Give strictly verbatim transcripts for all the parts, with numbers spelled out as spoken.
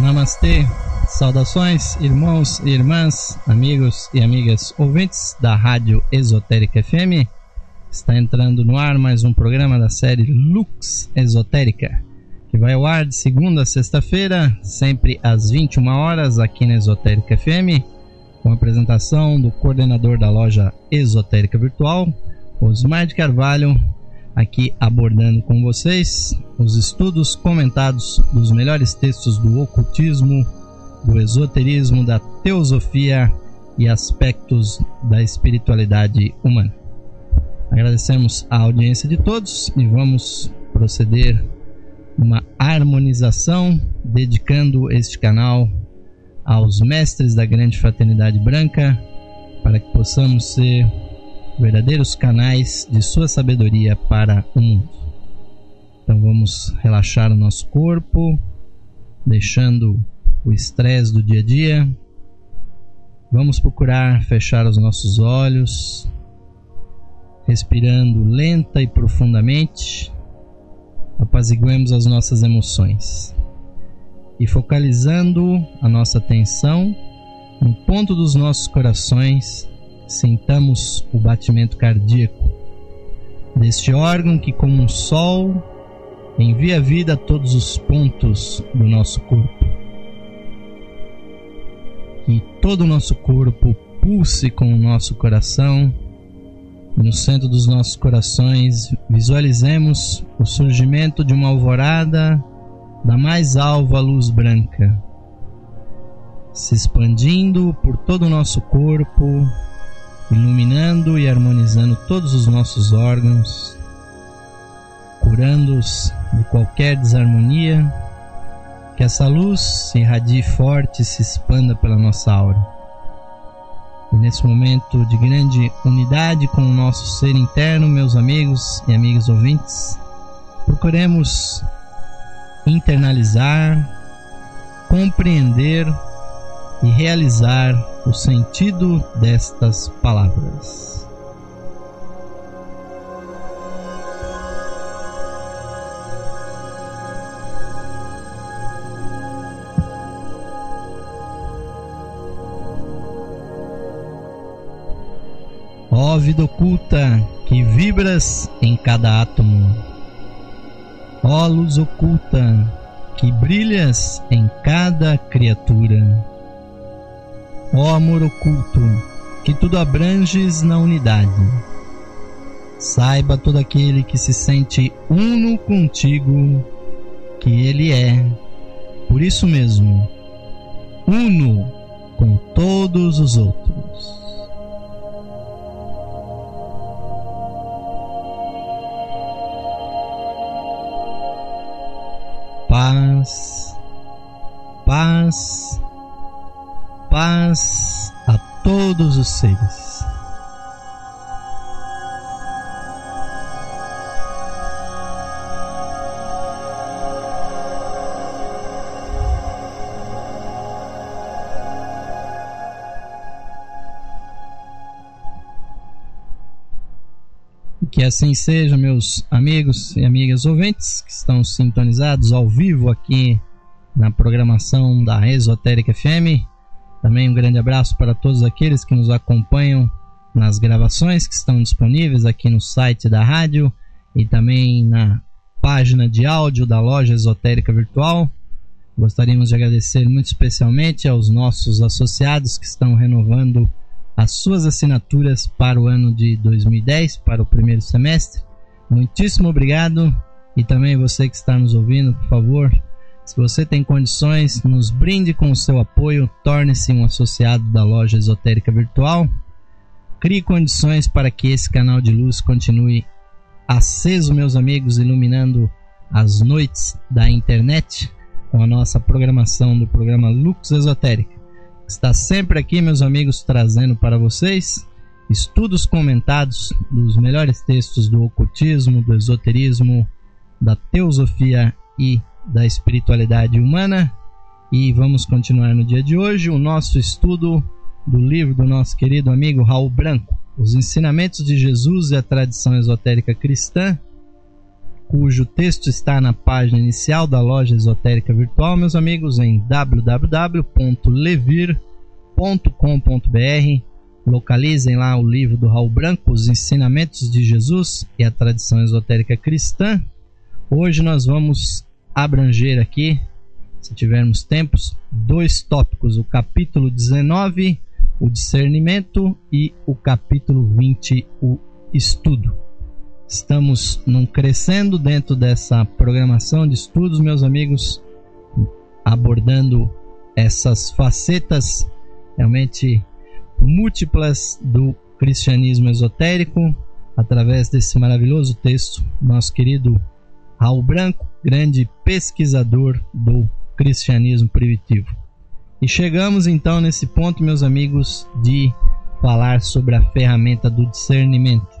Namastê, saudações irmãos e irmãs, amigos e amigas ouvintes da Rádio Esotérica F M. Está entrando no ar mais um programa da série Lux Esotérica, que vai ao ar de segunda a sexta-feira, sempre às vinte e uma horas, aqui na Esotérica F M, com a apresentação do coordenador da loja Esotérica Virtual, Osmar de Carvalho, aqui abordando com vocês os estudos comentados dos melhores textos do ocultismo, do esoterismo, da teosofia e aspectos da espiritualidade humana. Agradecemos a audiência de todos e vamos proceder uma harmonização, dedicando este canal aos mestres da grande fraternidade branca, para que possamos ser verdadeiros canais de sua sabedoria para o mundo. Então vamos relaxar o nosso corpo, deixando o estresse do dia a dia. Vamos procurar fechar os nossos olhos, respirando lenta e profundamente. Apaziguemos as nossas emoções e, focalizando a nossa atenção no ponto dos nossos corações, sintamos o batimento cardíaco deste órgão que, como um sol, envia vida a todos os pontos do nosso corpo. Que todo o nosso corpo pulse com o nosso coração, e no centro dos nossos corações visualizemos o surgimento de uma alvorada da mais alva luz branca, se expandindo por todo o nosso corpo, iluminando e harmonizando todos os nossos órgãos, curando-os de qualquer desarmonia. Que essa luz se irradie forte e se expanda pela nossa aura. E nesse momento de grande unidade com o nosso ser interno, meus amigos e amigas ouvintes, procuremos internalizar, compreender e realizar o sentido destas palavras. Ó vida oculta que vibras em cada átomo, ó luz oculta que brilhas em cada criatura, ó amor oculto que tudo abranges na unidade, saiba todo aquele que se sente uno contigo que ele é, por isso mesmo, uno com todos os outros. Paz, paz, paz a todos os seres. Que assim seja, meus amigos e amigas ouvintes que estão sintonizados ao vivo aqui na programação da Esotérica F M. Também um grande abraço para todos aqueles que nos acompanham nas gravações que estão disponíveis aqui no site da rádio e também na página de áudio da loja Esotérica Virtual. Gostaríamos de agradecer muito especialmente aos nossos associados que estão renovando as suas assinaturas para o ano de dois mil e dez, para o primeiro semestre. Muitíssimo obrigado. E também você que está nos ouvindo, por favor, se você tem condições, nos brinde com o seu apoio, torne-se um associado da loja Esotérica Virtual. Crie condições para que esse canal de luz continue aceso, meus amigos, iluminando as noites da internet com a nossa programação do programa Lux Esotérica. Está sempre aqui, meus amigos, trazendo para vocês estudos comentados dos melhores textos do ocultismo, do esoterismo, da teosofia e da espiritualidade humana. E vamos continuar no dia de hoje o nosso estudo do livro do nosso querido amigo Raul Branco, Os Ensinamentos de Jesus e a Tradição Esotérica Cristã, cujo texto está na página inicial da loja esotérica virtual, meus amigos, em w w w ponto levir ponto com ponto b r. Localizem lá o livro do Raul Branco, Os Ensinamentos de Jesus e a Tradição Esotérica Cristã. Hoje nós vamos abranger aqui, se tivermos tempos, dois tópicos: o capítulo dezenove, o discernimento, e o capítulo vinte, o estudo. Estamos num crescendo dentro dessa programação de estudos, meus amigos, abordando essas facetas realmente múltiplas do cristianismo esotérico, através desse maravilhoso texto, nosso querido Raul Branco, grande pesquisador do cristianismo primitivo. E chegamos então nesse ponto, meus amigos, de falar sobre a ferramenta do discernimento.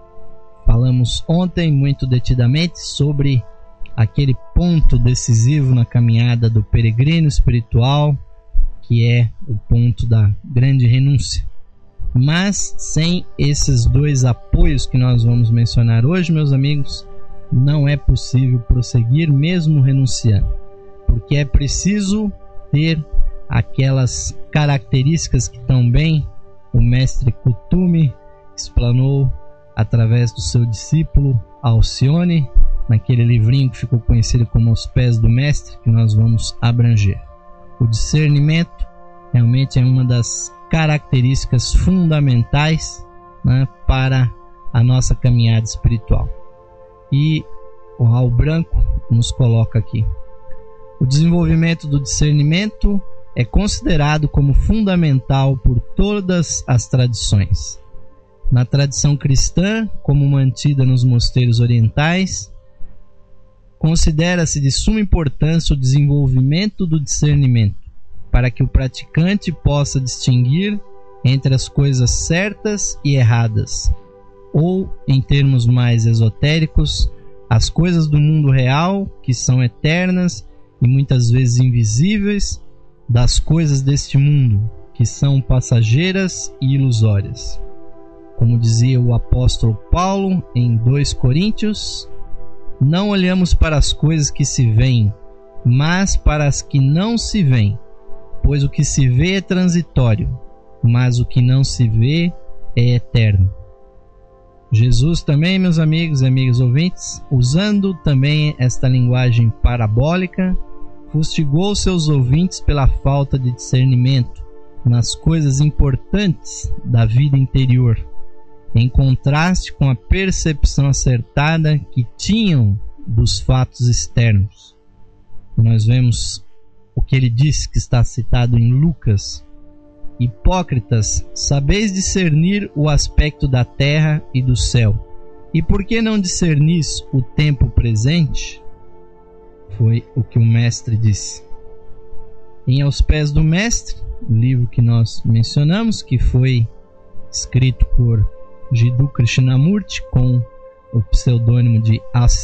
Falamos ontem muito detidamente sobre aquele ponto decisivo na caminhada do peregrino espiritual, que é o ponto da grande renúncia. Mas sem esses dois apoios que nós vamos mencionar hoje, meus amigos, não é possível prosseguir mesmo renunciando, porque é preciso ter aquelas características que também o mestre Kuthumi explanou através do seu discípulo Alcione, naquele livrinho que ficou conhecido como Os Pés do Mestre, que nós vamos abranger. O discernimento realmente é uma das características fundamentais, né, para a nossa caminhada espiritual. E o Raul Branco nos coloca aqui: o desenvolvimento do discernimento é considerado como fundamental por todas as tradições. Na tradição cristã, como mantida nos mosteiros orientais, considera-se de suma importância o desenvolvimento do discernimento, para que o praticante possa distinguir entre as coisas certas e erradas, ou, em termos mais esotéricos, as coisas do mundo real, que são eternas e muitas vezes invisíveis, das coisas deste mundo, que são passageiras e ilusórias. Como dizia o apóstolo Paulo em dois Coríntios, não olhamos para as coisas que se veem, mas para as que não se veem, pois o que se vê é transitório, mas o que não se vê é eterno. Jesus também, meus amigos e amigas ouvintes, usando também esta linguagem parabólica, fustigou seus ouvintes pela falta de discernimento nas coisas importantes da vida interior, em contraste com a percepção acertada que tinham dos fatos externos. Nós vemos o que ele diz, que está citado em Lucas: Hipócritas, sabeis discernir o aspecto da terra e do céu, e por que não discernis o tempo presente? Foi o que o mestre disse. Em Aos Pés do Mestre, o livro que nós mencionamos, que foi escrito por Jiddu Krishnamurti com o pseudônimo de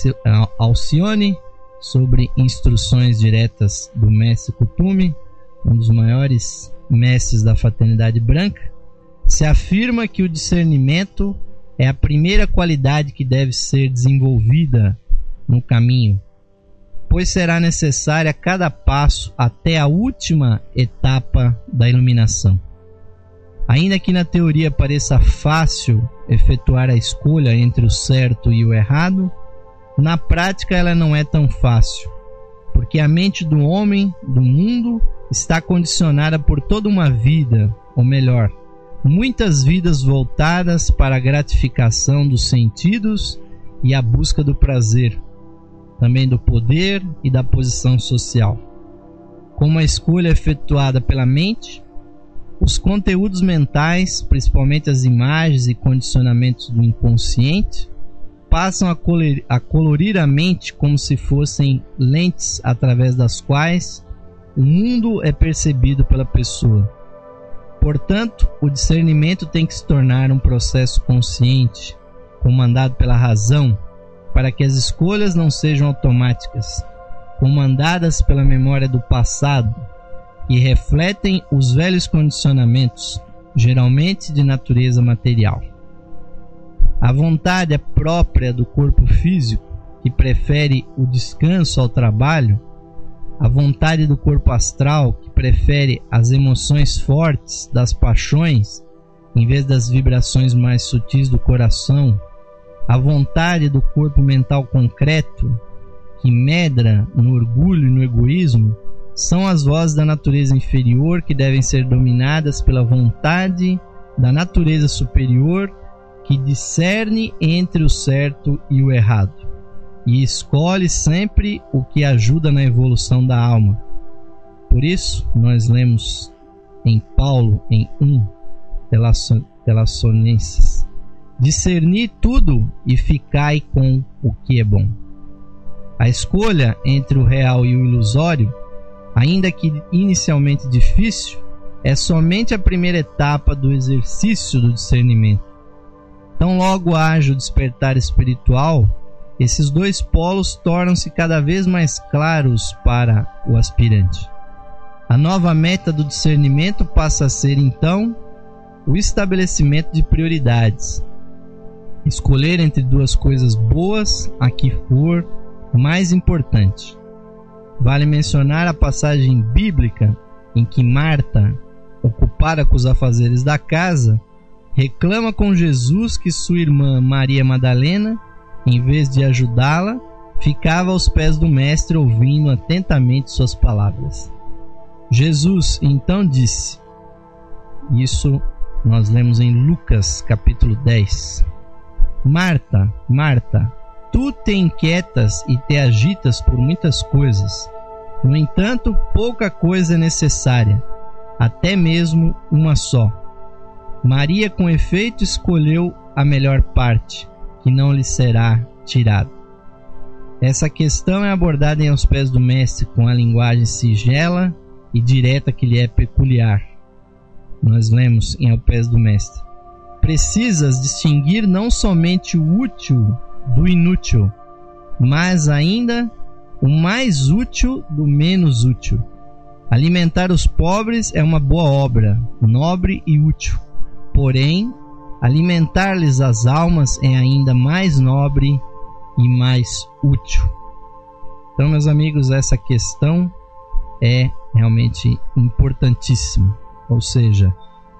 Alcione, sobre instruções diretas do mestre Kuthumi, um dos maiores mestres da fraternidade branca, se afirma que o discernimento é a primeira qualidade que deve ser desenvolvida no caminho, pois será necessária a cada passo até a última etapa da iluminação. Ainda que na teoria pareça fácil efetuar a escolha entre o certo e o errado, na prática ela não é tão fácil, porque a mente do homem, do mundo, está condicionada por toda uma vida, ou melhor, muitas vidas voltadas para a gratificação dos sentidos e a busca do prazer, também do poder e da posição social. Como a escolha é efetuada pela mente, os conteúdos mentais, principalmente as imagens e condicionamentos do inconsciente, passam a colorir, a colorir a mente como se fossem lentes através das quais o mundo é percebido pela pessoa. Portanto, o discernimento tem que se tornar um processo consciente, comandado pela razão, para que as escolhas não sejam automáticas, comandadas pela memória do passado, e refletem os velhos condicionamentos, geralmente de natureza material. A vontade é própria do corpo físico que prefere o descanso ao trabalho, a vontade do corpo astral, que prefere as emoções fortes das paixões em vez das vibrações mais sutis do coração, a vontade do corpo mental concreto, que medra no orgulho e no egoísmo, são as vozes da natureza inferior que devem ser dominadas pela vontade da natureza superior, que discerne entre o certo e o errado e escolhe sempre o que ajuda na evolução da alma. Por isso, nós lemos em Paulo, em um Tessalonicenses: discernir tudo e ficai com o que é bom. A escolha entre o real e o ilusório, ainda que inicialmente difícil, é somente a primeira etapa do exercício do discernimento. Tão logo haja o despertar espiritual, esses dois polos tornam-se cada vez mais claros para o aspirante. A nova meta do discernimento passa a ser, então, o estabelecimento de prioridades. Escolher entre duas coisas boas a que for mais importante. Vale mencionar a passagem bíblica em que Marta, ocupada com os afazeres da casa, reclama com Jesus que sua irmã Maria Madalena, em vez de ajudá-la, ficava aos pés do mestre ouvindo atentamente suas palavras. Jesus então disse, isso nós lemos em Lucas capítulo dez: Marta, Marta, tu te inquietas e te agitas por muitas coisas. No entanto, pouca coisa é necessária, até mesmo uma só. Maria, com efeito, escolheu a melhor parte, que não lhe será tirada. Essa questão é abordada em Aos Pés do Mestre com a linguagem sigela e direta que lhe é peculiar. Nós lemos em Aos Pés do Mestre: precisas distinguir não somente o útil do inútil, mas ainda o mais útil do menos útil. Alimentar os pobres é uma boa obra, nobre e útil. Porém, alimentar-lhes as almas é ainda mais nobre e mais útil. Então, meus amigos, essa questão é realmente importantíssima. Ou seja,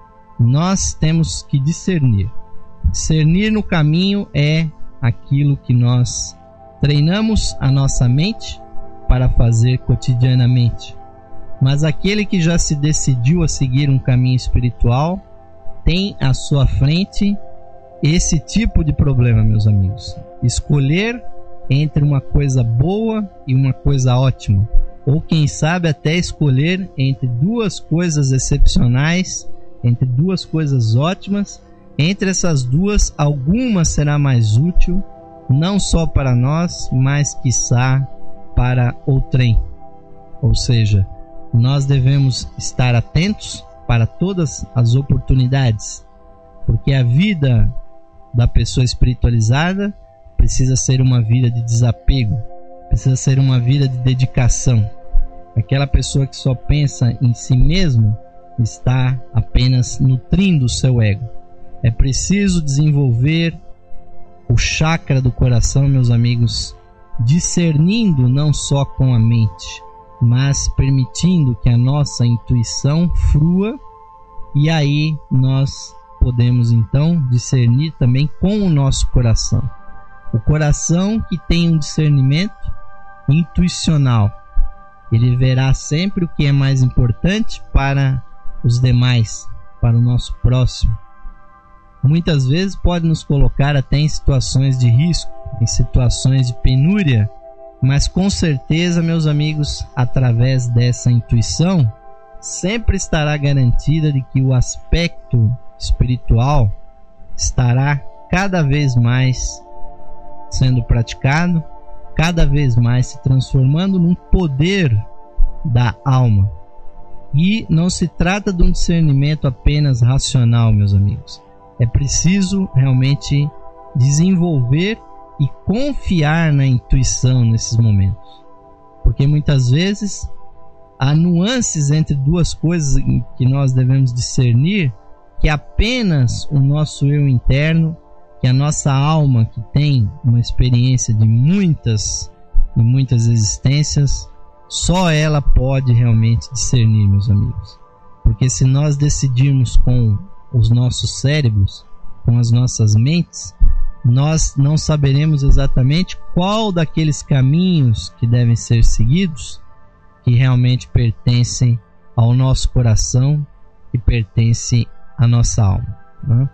nós temos que discernir. Discernir no caminho é aquilo que nós treinamos a nossa mente para fazer cotidianamente. Mas aquele que já se decidiu a seguir um caminho espiritual tem à sua frente esse tipo de problema, meus amigos. Escolher entre uma coisa boa e uma coisa ótima, ou quem sabe até escolher entre duas coisas excepcionais, entre duas coisas ótimas. Entre essas duas, alguma será mais útil, não só para nós, mas quiçá para outrem. Ou seja, nós devemos estar atentos para todas as oportunidades, porque a vida da pessoa espiritualizada precisa ser uma vida de desapego, precisa ser uma vida de dedicação. Aquela pessoa que só pensa em si mesmo está apenas nutrindo o seu ego. É preciso desenvolver o chakra do coração, meus amigos, discernindo não só com a mente, mas permitindo que a nossa intuição frua, e aí nós podemos então discernir também com o nosso coração. O coração que tem um discernimento intuicional, ele verá sempre o que é mais importante para os demais, para o nosso próximo. Muitas vezes pode nos colocar até em situações de risco, em situações de penúria, mas com certeza, meus amigos, através dessa intuição, sempre estará garantida de que o aspecto espiritual estará cada vez mais sendo praticado, cada vez mais se transformando num poder da alma. E não se trata de um discernimento apenas racional, meus amigos. É preciso realmente desenvolver e confiar na intuição nesses momentos, porque muitas vezes há nuances entre duas coisas que nós devemos discernir, que apenas o nosso eu interno, que a nossa alma, que tem uma experiência de muitas e muitas existências, só ela pode realmente discernir, meus amigos. Porque se nós decidirmos com os nossos cérebros, com as nossas mentes, nós não saberemos exatamente qual daqueles caminhos que devem ser seguidos que realmente pertencem ao nosso coração, que pertencem à nossa alma, né?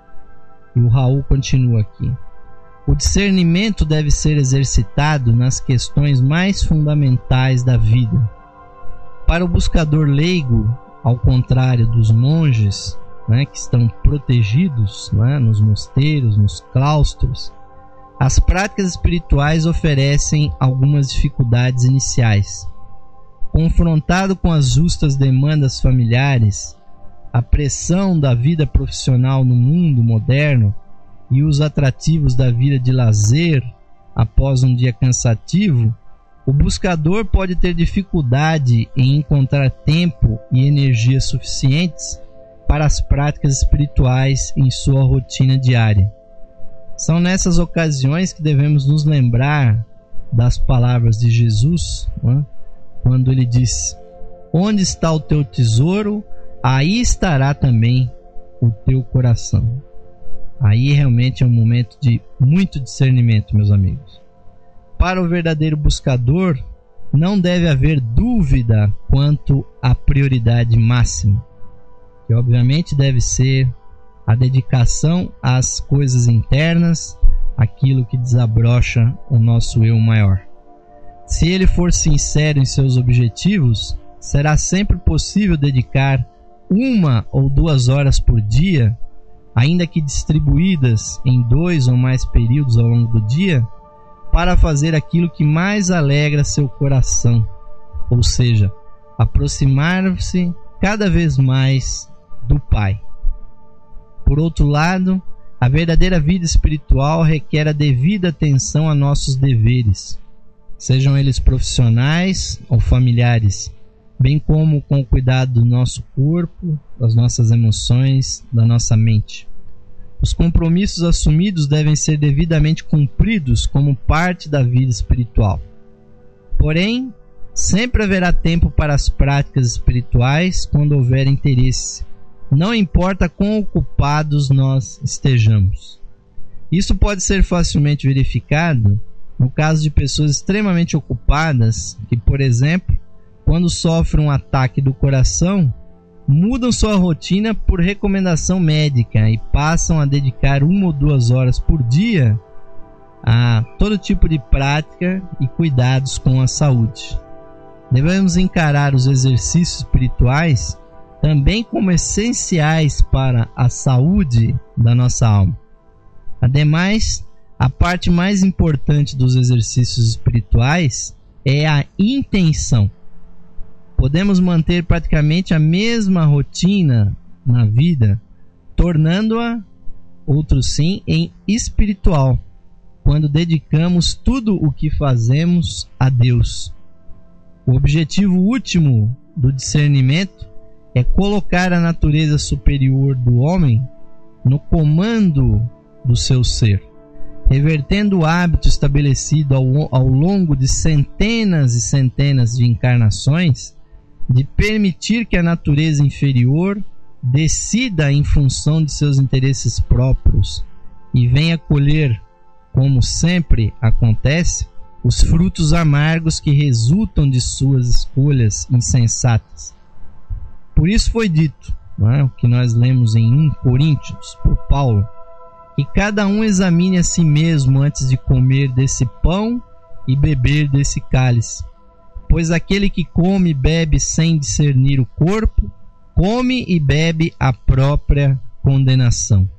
E o Raul continua aqui. O discernimento deve ser exercitado nas questões mais fundamentais da vida. Para o buscador leigo, ao contrário dos monges, né, que estão protegidos, né, nos mosteiros, nos claustros, as práticas espirituais oferecem algumas dificuldades iniciais. Confrontado com as justas demandas familiares, a pressão da vida profissional no mundo moderno e os atrativos da vida de lazer após um dia cansativo, o buscador pode ter dificuldade em encontrar tempo e energia suficientes para as práticas espirituais em sua rotina diária. São nessas ocasiões que devemos nos lembrar das palavras de Jesus, né? Quando ele disse: onde está o teu tesouro, aí estará também o teu coração. Aí realmente é um momento de muito discernimento, meus amigos. Para o verdadeiro buscador, não deve haver dúvida quanto à prioridade máxima, que obviamente deve ser a dedicação às coisas internas, aquilo que desabrocha o nosso eu maior. Se ele for sincero em seus objetivos, será sempre possível dedicar uma ou duas horas por dia, ainda que distribuídas em dois ou mais períodos ao longo do dia, para fazer aquilo que mais alegra seu coração, ou seja, aproximar-se cada vez mais do Pai. Por outro lado, a verdadeira vida espiritual requer a devida atenção a nossos deveres, sejam eles profissionais ou familiares, bem como com o cuidado do nosso corpo, das nossas emoções, da nossa mente. Os compromissos assumidos devem ser devidamente cumpridos como parte da vida espiritual. Porém, sempre haverá tempo para as práticas espirituais quando houver interesse, não importa quão ocupados nós estejamos. Isso pode ser facilmente verificado no caso de pessoas extremamente ocupadas que, por exemplo, quando sofrem um ataque do coração, mudam sua rotina por recomendação médica e passam a dedicar uma ou duas horas por dia a todo tipo de prática e cuidados com a saúde. Devemos encarar os exercícios espirituais também como essenciais para a saúde da nossa alma. Ademais, a parte mais importante dos exercícios espirituais é a intenção. Podemos manter praticamente a mesma rotina na vida, tornando-a, outro sim, em espiritual, quando dedicamos tudo o que fazemos a Deus. O objetivo último do discernimento é colocar a natureza superior do homem no comando do seu ser, revertendo o hábito estabelecido ao, ao longo de centenas e centenas de encarnações de permitir que a natureza inferior decida em função de seus interesses próprios e venha colher, como sempre acontece, os frutos amargos que resultam de suas escolhas insensatas. Por isso foi dito, não é, o que nós lemos em Primeira Coríntios, por Paulo, que cada um examine a si mesmo antes de comer desse pão e beber desse cálice. Pois aquele que come e bebe sem discernir o corpo, come e bebe a própria condenação.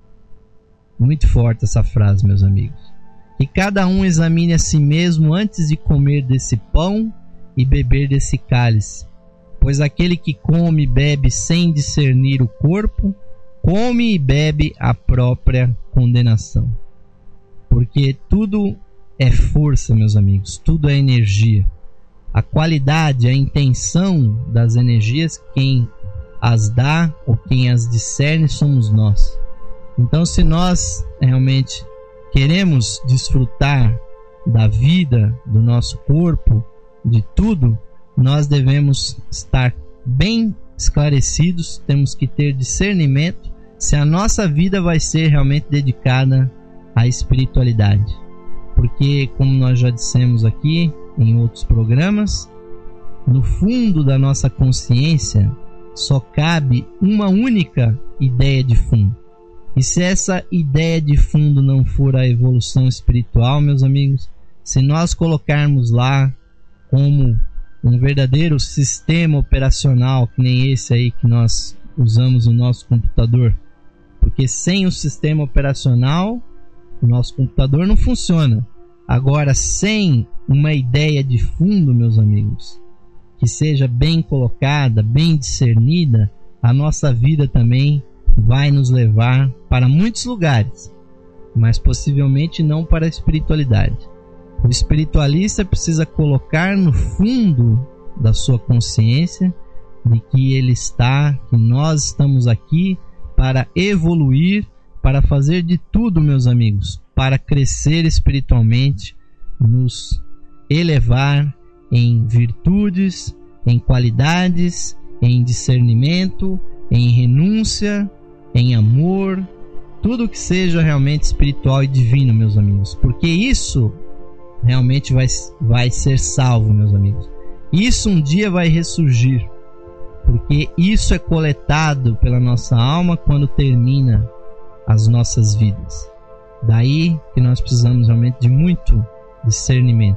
Muito forte essa frase, meus amigos. Que cada um examine a si mesmo antes de comer desse pão e beber desse cálice. Pois aquele que come e bebe sem discernir o corpo, come e bebe a própria condenação. Porque tudo é força, meus amigos, tudo é energia. A qualidade, a intenção das energias, quem as dá ou quem as discerne somos nós. Então, se nós realmente queremos desfrutar da vida, do nosso corpo, de tudo, nós devemos estar bem esclarecidos, temos que ter discernimento se a nossa vida vai ser realmente dedicada à espiritualidade. Porque, como nós já dissemos aqui em outros programas, no fundo da nossa consciência só cabe uma única ideia de fundo. E se essa ideia de fundo não for a evolução espiritual, meus amigos, se nós colocarmos lá como um verdadeiro sistema operacional, que nem esse aí que nós usamos no nosso computador, porque sem o sistema operacional, o nosso computador não funciona. Agora, sem uma ideia de fundo, meus amigos, que seja bem colocada, bem discernida, a nossa vida também vai nos levar para muitos lugares, mas possivelmente não para a espiritualidade. O espiritualista precisa colocar no fundo da sua consciência de que ele está, que nós estamos aqui para evoluir, para fazer de tudo, meus amigos, para crescer espiritualmente, nos elevar em virtudes, em qualidades, em discernimento, em renúncia, em amor, tudo que seja realmente espiritual e divino, meus amigos, porque isso realmente vai, vai ser salvo, meus amigos. Isso um dia vai ressurgir, porque isso é coletado pela nossa alma quando termina as nossas vidas. Daí que nós precisamos realmente de muito discernimento.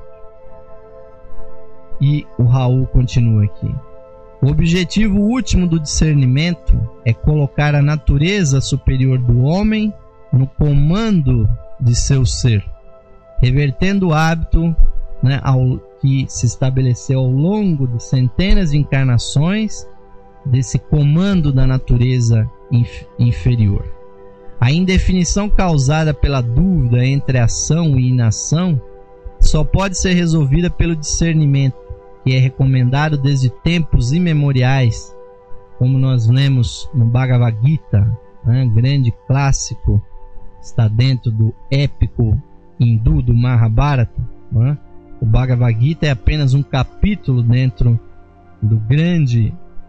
E o Raul continua aqui. O objetivo último do discernimento é colocar a natureza superior do homem no comando de seu ser, revertendo o hábito, né, ao, que se estabeleceu ao longo de centenas de encarnações desse comando da natureza inf- inferior. A indefinição causada pela dúvida entre ação e inação só pode ser resolvida pelo discernimento, que é recomendado desde tempos imemoriais, como nós lemos no Bhagavad Gita, né, grande clássico, está dentro do épico hindu do Mahabharata. Né? O Bhagavad Gita é apenas um capítulo dentro do grande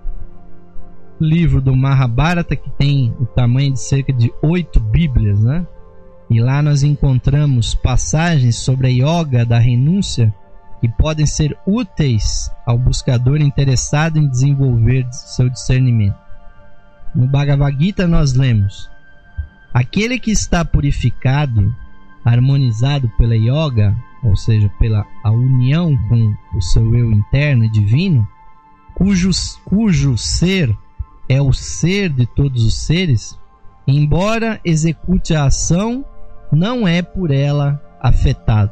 livro do Mahabharata, que tem o tamanho de cerca de oito bíblias, né? E lá nós encontramos passagens sobre a yoga da renúncia que podem ser úteis ao buscador interessado em desenvolver seu discernimento. No Bhagavad Gita nós lemos: aquele que está purificado, harmonizado pela yoga, ou seja, pela a união com o seu eu interno e divino, cujo, cujo ser é o ser de todos os seres, embora execute a ação, não é por ela afetado,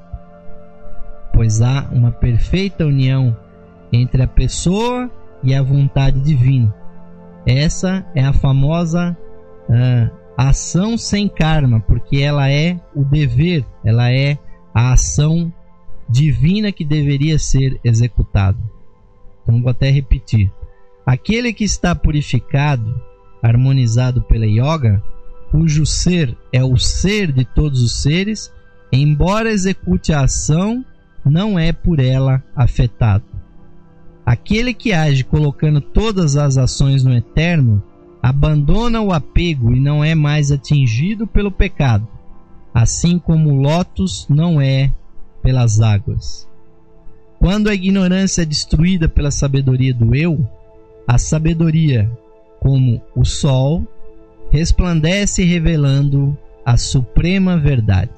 pois há uma perfeita união entre a pessoa e a vontade divina. Essa é a famosa uh, ação sem karma, porque ela é o dever, ela é a ação divina que deveria ser executada. Então vou até repetir. Aquele que está purificado, harmonizado pela yoga, cujo ser é o ser de todos os seres, embora execute a ação, não é por ela afetado. Aquele que age colocando todas as ações no eterno, abandona o apego e não é mais atingido pelo pecado, assim como o lótus não é pelas águas. Quando a ignorância é destruída pela sabedoria do eu, a sabedoria, como o sol, resplandece revelando a suprema verdade.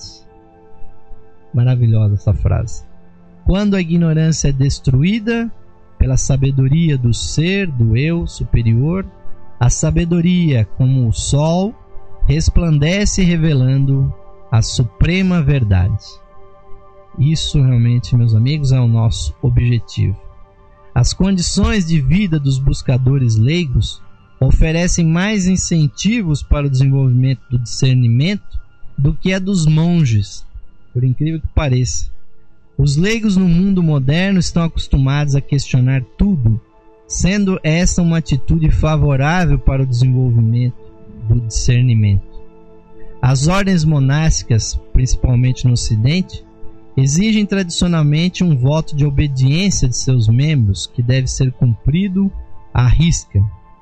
Maravilhosa essa frase. Quando a ignorância é destruída pela sabedoria do ser, do eu superior, a sabedoria, como o sol, resplandece revelando a suprema verdade. Isso realmente, meus amigos, é o nosso objetivo. As condições de vida dos buscadores leigos oferecem mais incentivos para o desenvolvimento do discernimento do que a dos monges, por incrível que pareça. Os leigos no mundo moderno estão acostumados a questionar tudo, sendo essa uma atitude favorável para o desenvolvimento do discernimento. As ordens monásticas, principalmente no Ocidente, exigem tradicionalmente um voto de obediência de seus membros que deve ser cumprido à risca.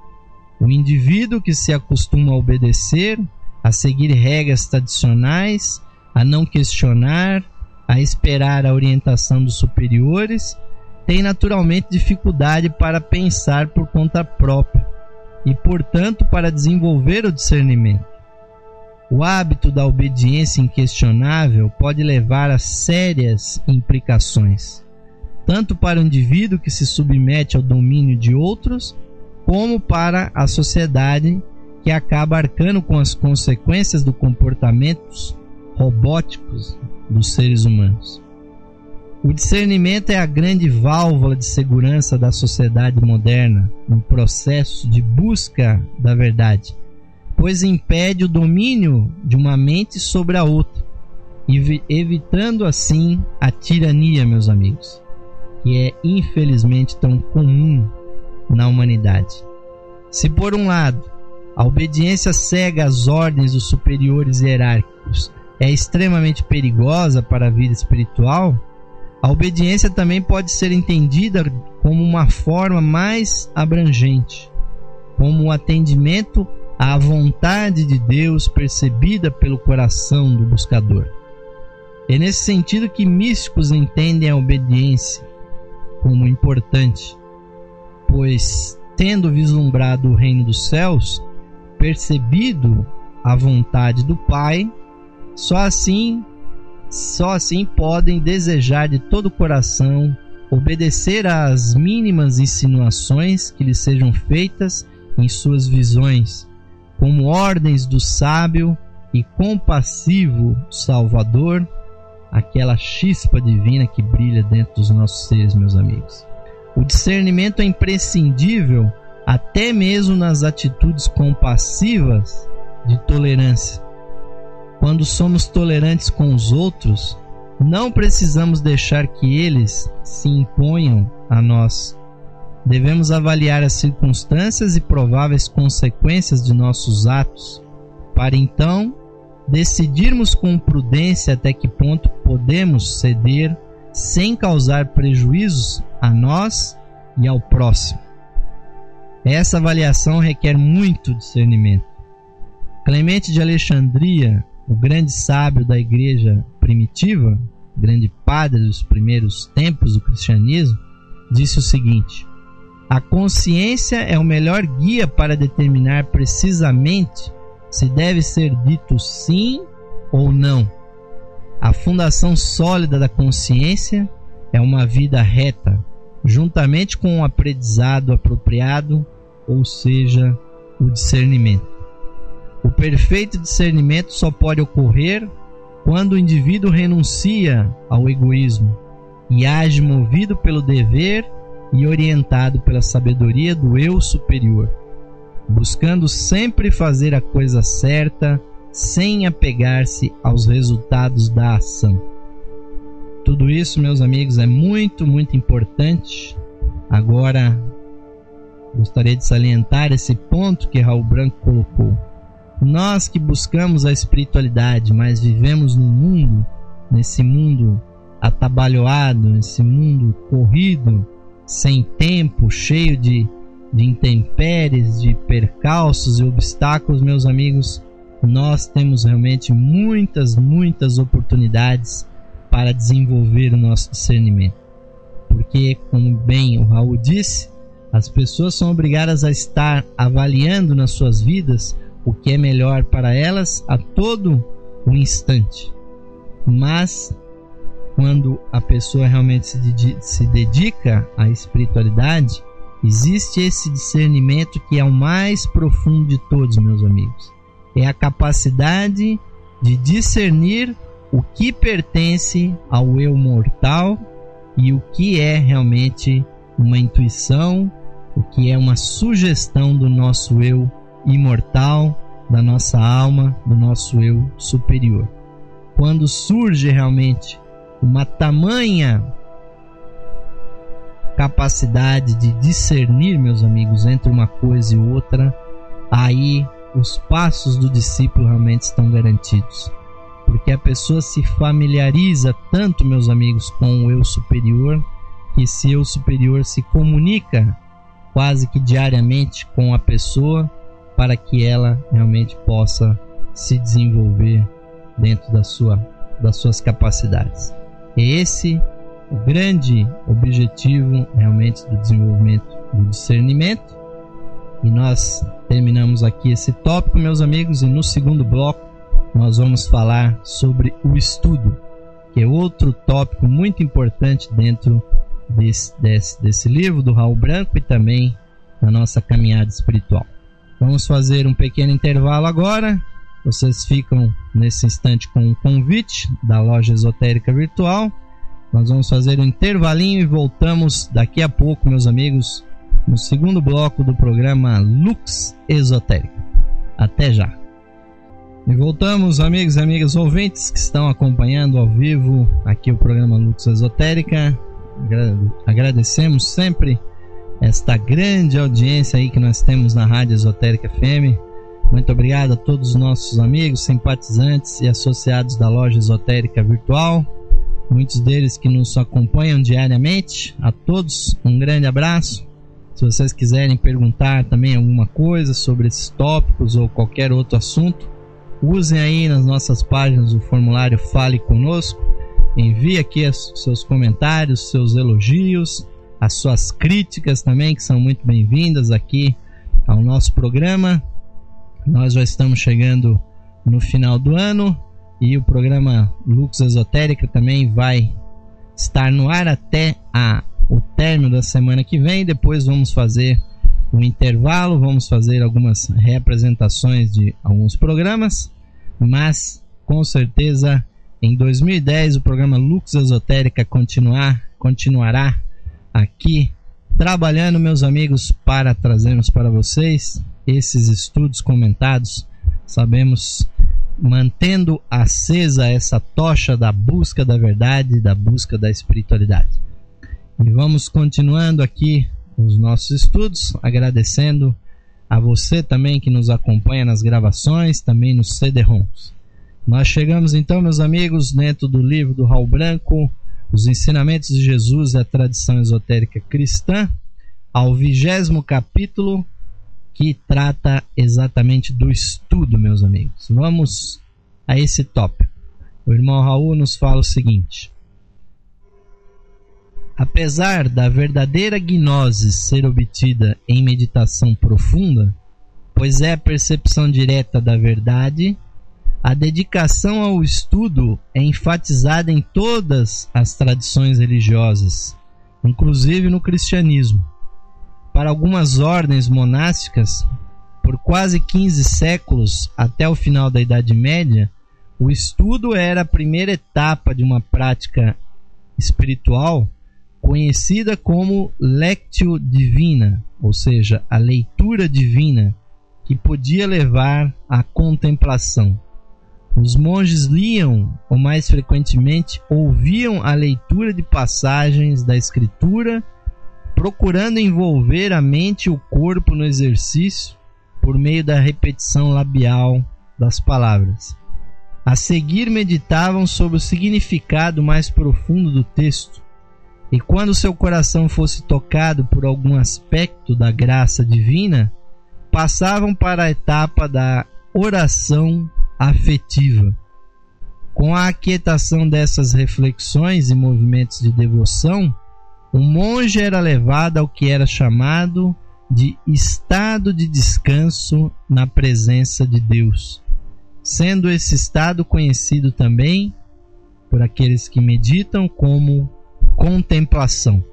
O indivíduo que se acostuma a obedecer, a seguir regras tradicionais, a não questionar, a esperar a orientação dos superiores, tem naturalmente dificuldade para pensar por conta própria e, portanto, para desenvolver o discernimento. O hábito da obediência inquestionável pode levar a sérias implicações, tanto para o indivíduo que se submete ao domínio de outros, como para a sociedade que acaba arcando com as consequências dos comportamentos robóticos dos seres humanos. O discernimento é a grande válvula de segurança da sociedade moderna no processo de busca da verdade, pois impede o domínio de uma mente sobre a outra, evitando assim a tirania, meus amigos, que é infelizmente tão comum na humanidade. Se por um lado a obediência cega às ordens dos superiores hierárquicos é extremamente perigosa para a vida espiritual, a obediência também pode ser entendida como uma forma mais abrangente, como um atendimento à vontade de Deus percebida pelo coração do buscador. É nesse sentido que místicos entendem a obediência como importante, pois, tendo vislumbrado o reino dos céus, percebido a vontade do Pai, só assim, só assim podem desejar de todo o coração obedecer às mínimas insinuações que lhes sejam feitas em suas visões, como ordens do sábio e compassivo Salvador, aquela chispa divina que brilha dentro dos nossos seres, meus amigos. O discernimento é imprescindível até mesmo nas atitudes compassivas de tolerância. Quando somos tolerantes com os outros, não precisamos deixar que eles se imponham a nós. Devemos avaliar as circunstâncias e prováveis consequências de nossos atos, para então decidirmos com prudência até que ponto podemos ceder sem causar prejuízos a nós e ao próximo. Essa avaliação requer muito discernimento. Clemente de Alexandria, o grande sábio da igreja primitiva, grande padre dos primeiros tempos do cristianismo, disse o seguinte: a consciência é o melhor guia para determinar precisamente se deve ser dito sim ou não. A fundação sólida da consciência é uma vida reta, juntamente com um aprendizado apropriado, ou seja, o discernimento. O perfeito discernimento só pode ocorrer quando o indivíduo renuncia ao egoísmo e age movido pelo dever e orientado pela sabedoria do eu superior, buscando sempre fazer a coisa certa sem apegar-se aos resultados da ação. Tudo isso, meus amigos, é muito, muito importante. Agora, gostaria de salientar esse ponto que Raul Branco colocou. Nós que buscamos a espiritualidade, mas vivemos num mundo, nesse mundo atabalhoado, nesse mundo corrido, sem tempo, cheio de, de intempéries, de percalços e obstáculos, meus amigos, nós temos realmente muitas, muitas oportunidades para desenvolver o nosso discernimento. Porque, como bem o Raul disse, as pessoas são obrigadas a estar avaliando nas suas vidas o que é melhor para elas a todo o instante. Mas, quando a pessoa realmente se, dedi- se dedica à espiritualidade, existe esse discernimento que é o mais profundo de todos, meus amigos. É a capacidade de discernir o que pertence ao eu mortal e o que é realmente uma intuição, o que é uma sugestão do nosso eu imortal, da nossa alma, do nosso eu superior. Quando surge realmente uma tamanha capacidade de discernir, meus amigos, entre uma coisa e outra, aí os passos do discípulo realmente estão garantidos. Porque a pessoa se familiariza tanto, meus amigos, com o eu superior, que esse eu superior se comunica quase que diariamente com a pessoa para que ela realmente possa se desenvolver dentro da sua, das suas capacidades. É esse o grande objetivo realmente do desenvolvimento do discernimento. E nós terminamos aqui esse tópico, meus amigos, e no segundo bloco nós vamos falar sobre o estudo, que é outro tópico muito importante dentro desse, desse, desse livro do Raul Branco e também na nossa caminhada espiritual. Vamos fazer um pequeno intervalo agora. Vocês ficam nesse instante com um convite da Loja Esotérica Virtual. Nós vamos fazer um intervalinho e voltamos daqui a pouco, meus amigos, no segundo bloco do programa Lux Esotérica. Até já! E voltamos, amigos e amigas ouvintes que estão acompanhando ao vivo aqui o programa Lux Esotérica. Agradecemos sempre esta grande audiência aí que nós temos na Rádio Esotérica F M. Muito obrigado a todos os nossos amigos, simpatizantes e associados da Loja Esotérica Virtual. Muitos deles que nos acompanham diariamente. A todos um grande abraço. Se vocês quiserem perguntar também alguma coisa sobre esses tópicos ou qualquer outro assunto, usem aí nas nossas páginas o formulário Fale Conosco. Envie aqui os seus comentários, seus elogios, as suas críticas também, que são muito bem-vindas aqui ao nosso programa. Nós já estamos chegando no final do ano e o programa Lux Esotérica também vai estar no ar até a, o término da semana que vem. Depois vamos fazer um intervalo, vamos fazer algumas reapresentações de alguns programas, mas com certeza em dois mil e dez o programa Lux Esotérica continuar, continuará aqui trabalhando, meus amigos, para trazermos para vocês esses estudos comentados. Sabemos, mantendo acesa essa tocha da busca da verdade, da busca da espiritualidade. E vamos continuando aqui os nossos estudos, agradecendo a você também que nos acompanha nas gravações, também nos C D-ROMs. Nós chegamos então, meus amigos, dentro do livro do Raul Branco, Os Ensinamentos de Jesus e a Tradição Esotérica Cristã, ao vigésimo capítulo, que trata exatamente do estudo, meus amigos. Vamos a esse tópico. O irmão Raul nos fala o seguinte: apesar da verdadeira gnose ser obtida em meditação profunda, pois é a percepção direta da verdade, a dedicação ao estudo é enfatizada em todas as tradições religiosas, inclusive no cristianismo. Para algumas ordens monásticas, por quase quinze séculos até o final da Idade Média, o estudo era a primeira etapa de uma prática espiritual conhecida como Lectio Divina, ou seja, a leitura divina, que podia levar à contemplação. Os monges liam, ou mais frequentemente ouviam a leitura de passagens da Escritura, procurando envolver a mente e o corpo no exercício por meio da repetição labial das palavras. A seguir meditavam sobre o significado mais profundo do texto, e quando seu coração fosse tocado por algum aspecto da graça divina, passavam para a etapa da oração afetiva. Com a aquietação dessas reflexões e movimentos de devoção, o monge era levado ao que era chamado de estado de descanso na presença de Deus, sendo esse estado conhecido também por aqueles que meditam como contemplação.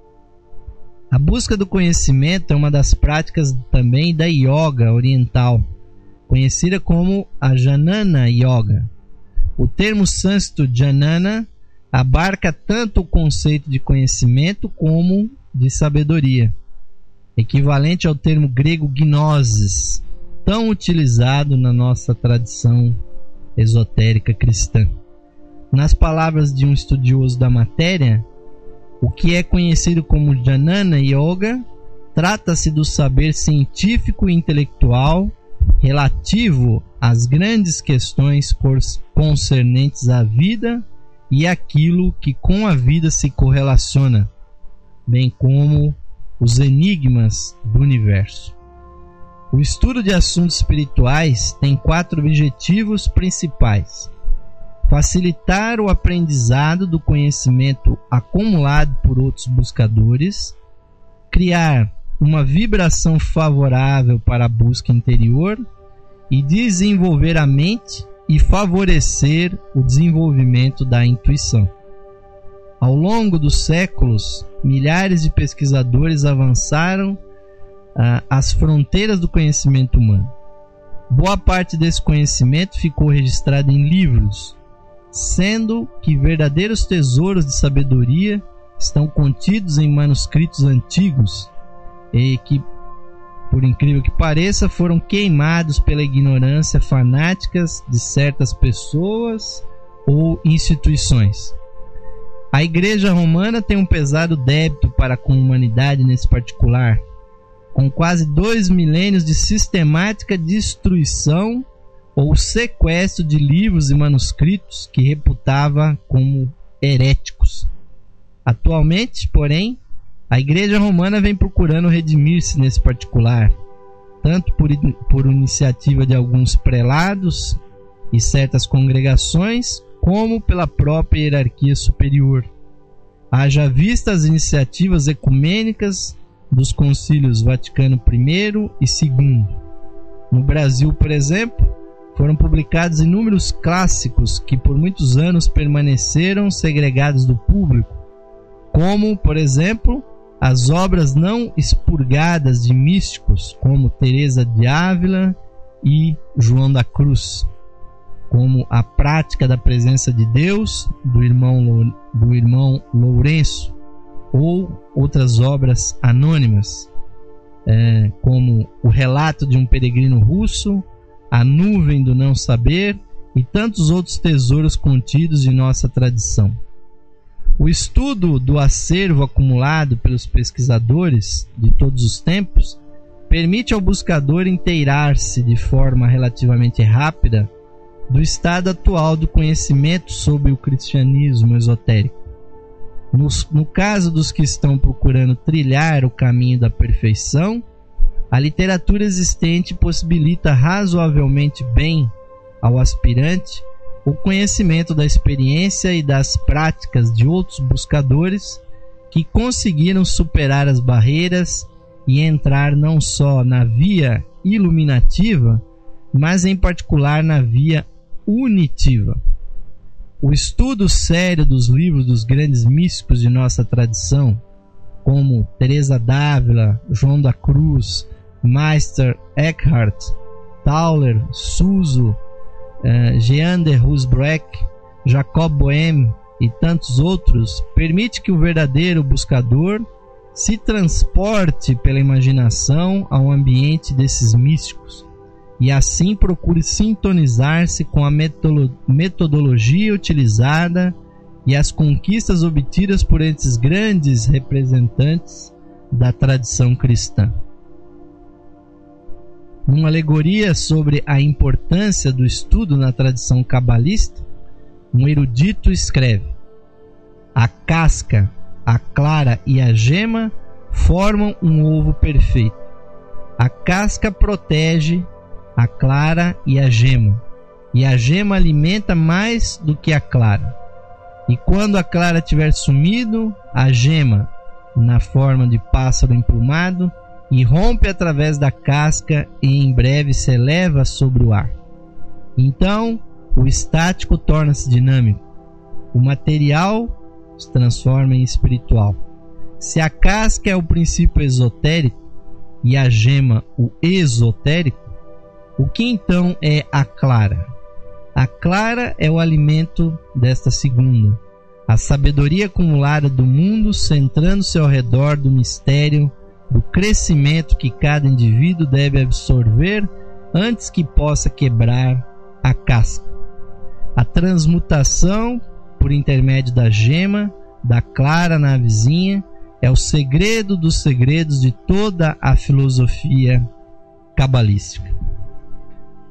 A busca do conhecimento é uma das práticas também da yoga oriental, conhecida como a Jnana Yoga. O termo sânscrito Jnana abarca tanto o conceito de conhecimento como de sabedoria, equivalente ao termo grego gnosis, tão utilizado na nossa tradição esotérica cristã. Nas palavras de um estudioso da matéria, o que é conhecido como Jnana Yoga trata-se do saber científico e intelectual relativo às grandes questões concernentes à vida e aquilo que com a vida se correlaciona, bem como os enigmas do universo. O estudo de assuntos espirituais tem quatro objetivos principais: facilitar o aprendizado do conhecimento acumulado por outros buscadores, criar uma vibração favorável para a busca interior e desenvolver a mente e favorecer o desenvolvimento da intuição. Ao longo dos séculos, milhares de pesquisadores avançaram ah, as fronteiras do conhecimento humano. Boa parte desse conhecimento ficou registrado em livros, sendo que verdadeiros tesouros de sabedoria estão contidos em manuscritos antigos e que, por incrível que pareça, foram queimados pela ignorância fanática de certas pessoas ou instituições. A Igreja Romana tem um pesado débito para com a humanidade nesse particular, com quase dois milênios de sistemática destruição ou sequestro de livros e manuscritos que reputava como heréticos. Atualmente, porém, a Igreja Romana vem procurando redimir-se nesse particular, tanto por, por iniciativa de alguns prelados e certas congregações, como pela própria hierarquia superior. Haja vista as iniciativas ecumênicas dos concílios Vaticano I e segundo. No Brasil, por exemplo, foram publicados inúmeros clássicos que por muitos anos permaneceram segregados do público, como, por exemplo, as obras não expurgadas de místicos como Teresa de Ávila e João da Cruz, como A Prática da Presença de Deus, do irmão, do irmão Lourenço, ou outras obras anônimas, é, como O Relato de um Peregrino Russo, A Nuvem do Não Saber e tantos outros tesouros contidos em nossa tradição. O estudo do acervo acumulado pelos pesquisadores de todos os tempos permite ao buscador inteirar-se de forma relativamente rápida do estado atual do conhecimento sobre o cristianismo esotérico. No, no caso dos que estão procurando trilhar o caminho da perfeição, a literatura existente possibilita razoavelmente bem ao aspirante o conhecimento da experiência e das práticas de outros buscadores que conseguiram superar as barreiras e entrar não só na via iluminativa, mas em particular na via unitiva. O estudo sério dos livros dos grandes místicos de nossa tradição, como Teresa d'Ávila, João da Cruz, Meister Eckhart, Tauler, Suso, uh, Jean de Rusbrecht, Jacob Boehme e tantos outros, permite que o verdadeiro buscador se transporte pela imaginação ao ambiente desses místicos e assim procure sintonizar-se com a metodologia utilizada e as conquistas obtidas por esses grandes representantes da tradição cristã. Numa alegoria sobre a importância do estudo na tradição cabalista, um erudito escreve: a casca, a clara e a gema formam um ovo perfeito. A casca protege a clara e a gema, e a gema alimenta mais do que a clara. E quando a clara tiver sumido, a gema, na forma de pássaro emplumado, irrompe através da casca e em breve se eleva sobre o ar. Então, o estático torna-se dinâmico, o material se transforma em espiritual. Se a casca é o princípio esotérico e a gema o esotérico, o que então é a clara? A clara é o alimento desta segunda, a sabedoria acumulada do mundo, centrando-se ao redor do mistério do crescimento que cada indivíduo deve absorver antes que possa quebrar a casca. A transmutação, por intermédio da gema, da clara na vizinha, é o segredo dos segredos de toda a filosofia cabalística.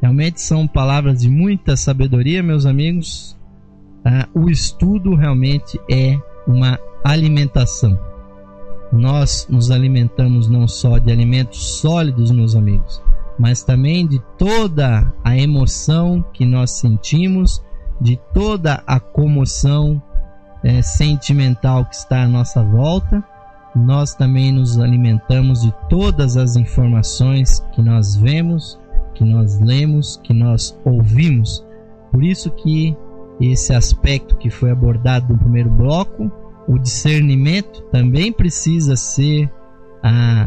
Realmente são palavras de muita sabedoria, meus amigos. Ah, o estudo realmente é uma alimentação. Nós nos alimentamos não só de alimentos sólidos, meus amigos, mas também de toda a emoção que nós sentimos, de toda a comoção é, sentimental que está à nossa volta. Nós também nos alimentamos de todas as informações que nós vemos, que nós lemos, que nós ouvimos. Por isso que esse aspecto que foi abordado no primeiro bloco, o discernimento, também precisa ser ah,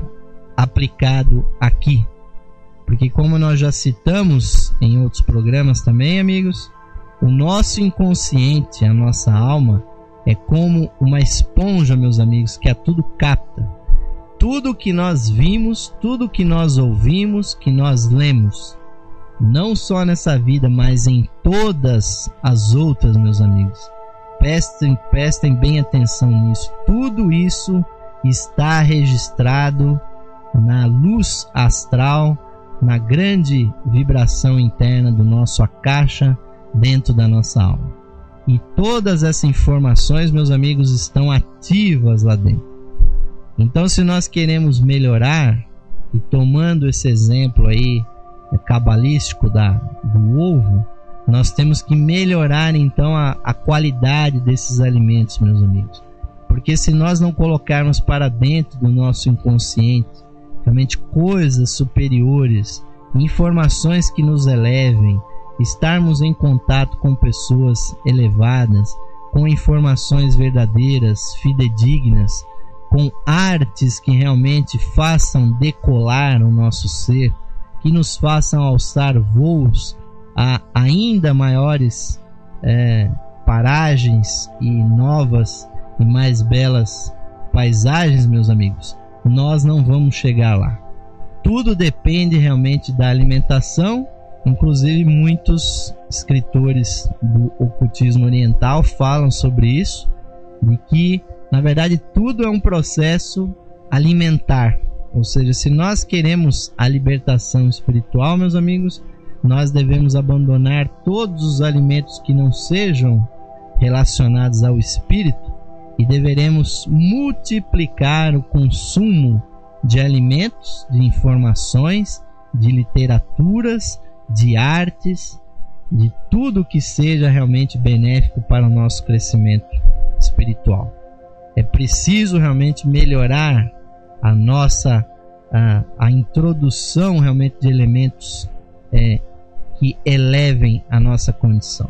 aplicado aqui. Porque, como nós já citamos em outros programas também, amigos, o nosso inconsciente, a nossa alma, é como uma esponja, meus amigos, que a tudo capta. Tudo que nós vimos, tudo que nós ouvimos, que nós lemos, não só nessa vida, mas em todas as outras, meus amigos. Prestem, prestem bem atenção nisso. Tudo isso está registrado na luz astral, na grande vibração interna do nosso acaixa dentro da nossa alma. E todas essas informações, meus amigos, estão ativas lá dentro. Então, se nós queremos melhorar, e tomando esse exemplo aí cabalístico da, do ovo, nós temos que melhorar então a, a qualidade desses alimentos, meus amigos. Porque se nós não colocarmos para dentro do nosso inconsciente realmente coisas superiores, informações que nos elevem, estarmos em contato com pessoas elevadas, com informações verdadeiras, fidedignas, com artes que realmente façam decolar o nosso ser, que nos façam alçar voos a ainda maiores é, paragens e novas e mais belas paisagens, meus amigos, nós não vamos chegar lá. Tudo depende realmente da alimentação. Inclusive muitos escritores do ocultismo oriental falam sobre isso, de que na verdade tudo é um processo alimentar. Ou seja, se nós queremos a libertação espiritual, meus amigos, nós devemos abandonar todos os alimentos que não sejam relacionados ao espírito e deveremos multiplicar o consumo de alimentos, de informações, de literaturas, de artes, de tudo que seja realmente benéfico para o nosso crescimento espiritual. É preciso realmente melhorar a nossa a, a introdução realmente de elementos é, que elevem a nossa condição.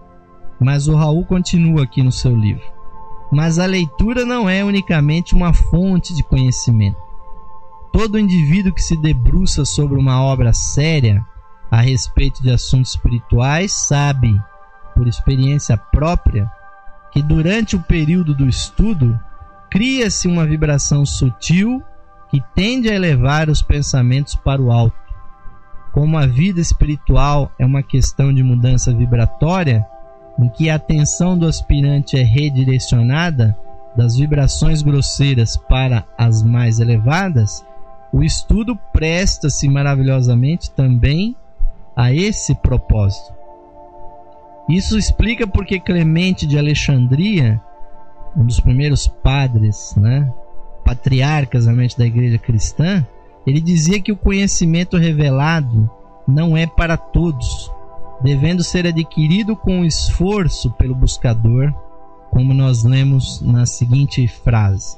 Mas o Raul continua aqui no seu livro. Mas a leitura não é unicamente uma fonte de conhecimento. Todo indivíduo que se debruça sobre uma obra séria a respeito de assuntos espirituais sabe, por experiência própria, que durante o período do estudo cria-se uma vibração sutil que tende a elevar os pensamentos para o alto. Como a vida espiritual é uma questão de mudança vibratória, em que a atenção do aspirante é redirecionada das vibrações grosseiras para as mais elevadas, o estudo presta-se maravilhosamente também a esse propósito. Isso explica porque Clemente de Alexandria, um dos primeiros padres, né, patriarcas realmente da igreja cristã, ele dizia que o conhecimento revelado não é para todos, devendo ser adquirido com esforço pelo buscador, como nós lemos na seguinte frase: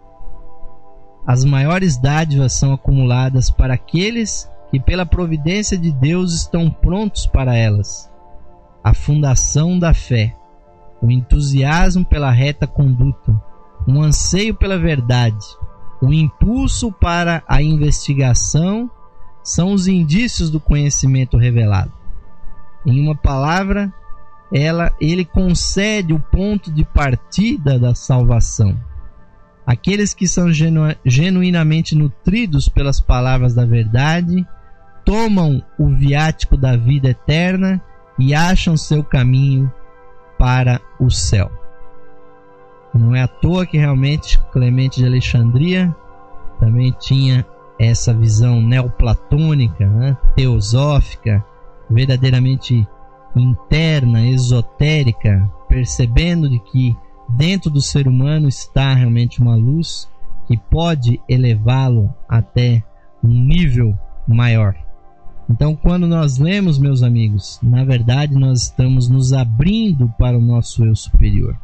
as maiores dádivas são acumuladas para aqueles que pela providência de Deus estão prontos para elas. A fundação da fé, o entusiasmo pela reta conduta, um anseio pela verdade, o impulso para a investigação são os indícios do conhecimento revelado. Em uma palavra, ela, ele concede o ponto de partida da salvação. Aqueles que são genu, genuinamente nutridos pelas palavras da verdade tomam o viático da vida eterna e acham seu caminho para o céu. Não é à toa que realmente Clemente de Alexandria também tinha essa visão neoplatônica, né, teosófica, verdadeiramente interna, esotérica, percebendo de que dentro do ser humano está realmente uma luz que pode elevá-lo até um nível maior. Então, quando nós lemos, meus amigos, na verdade nós estamos nos abrindo para o nosso eu superior.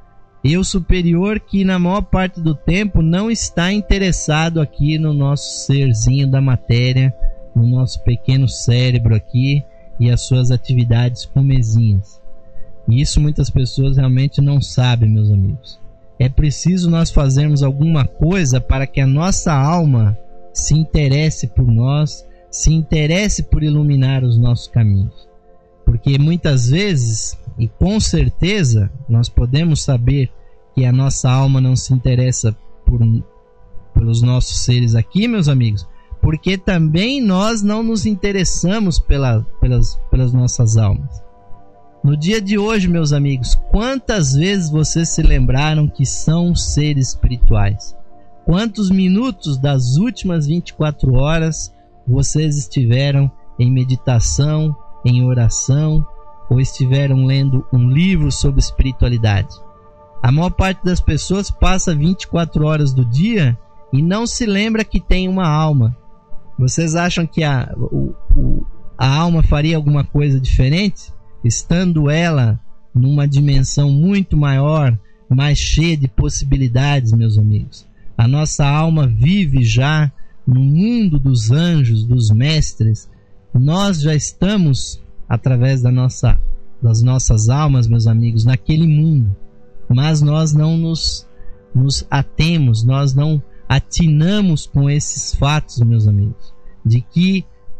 Eu superior que na maior parte do tempo não está interessado aqui no nosso serzinho da matéria, no nosso pequeno cérebro aqui e as suas atividades comezinhas. E isso muitas pessoas realmente não sabem, meus amigos. É preciso nós fazermos alguma coisa para que a nossa alma se interesse por nós, se interesse por iluminar os nossos caminhos. Porque muitas vezes, e com certeza, nós podemos saber que a nossa alma não se interessa por, pelos nossos seres aqui, meus amigos, porque também nós não nos interessamos pela, pelas, pelas nossas almas. No dia de hoje, meus amigos, quantas vezes vocês se lembraram que são seres espirituais? Quantos minutos das últimas vinte e quatro horas vocês estiveram em meditação, em oração, ou estiveram lendo um livro sobre espiritualidade? A maior parte das pessoas passa vinte e quatro horas do dia e não se lembra que tem uma alma. Vocês acham que a, o, o, a alma faria alguma coisa diferente? Estando ela numa dimensão muito maior, mais cheia de possibilidades, meus amigos. A nossa alma vive já no mundo dos anjos, dos mestres. Nós já estamos, através da nossa, das nossas almas, meus amigos, naquele mundo. Mas nós não nos, nos atemos, nós não atinamos com esses fatos, meus amigos, de que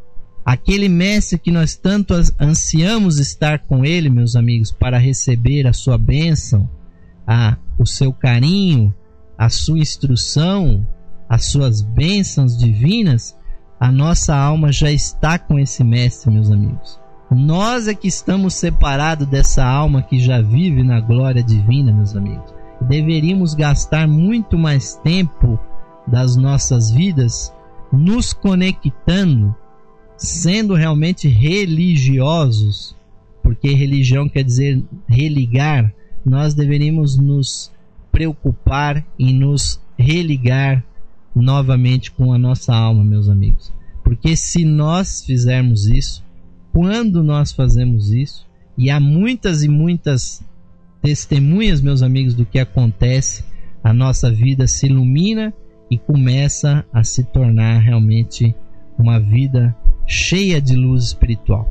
aquele mestre que nós tanto ansiamos estar com ele, meus amigos, para receber a sua bênção, a, o seu carinho, a sua instrução, as suas bênçãos divinas, a nossa alma já está com esse mestre, meus amigos. Nós é que estamos separados dessa alma que já vive na glória divina, meus amigos. Deveríamos gastar muito mais tempo das nossas vidas nos conectando, sendo realmente religiosos, porque religião quer dizer religar. Nós deveríamos nos preocupar em nos religar novamente com a nossa alma, meus amigos. Porque se nós fizermos isso, quando nós fazemos isso, e há muitas e muitas testemunhas, meus amigos, do que acontece, a nossa vida se ilumina e começa a se tornar realmente uma vida cheia de luz espiritual.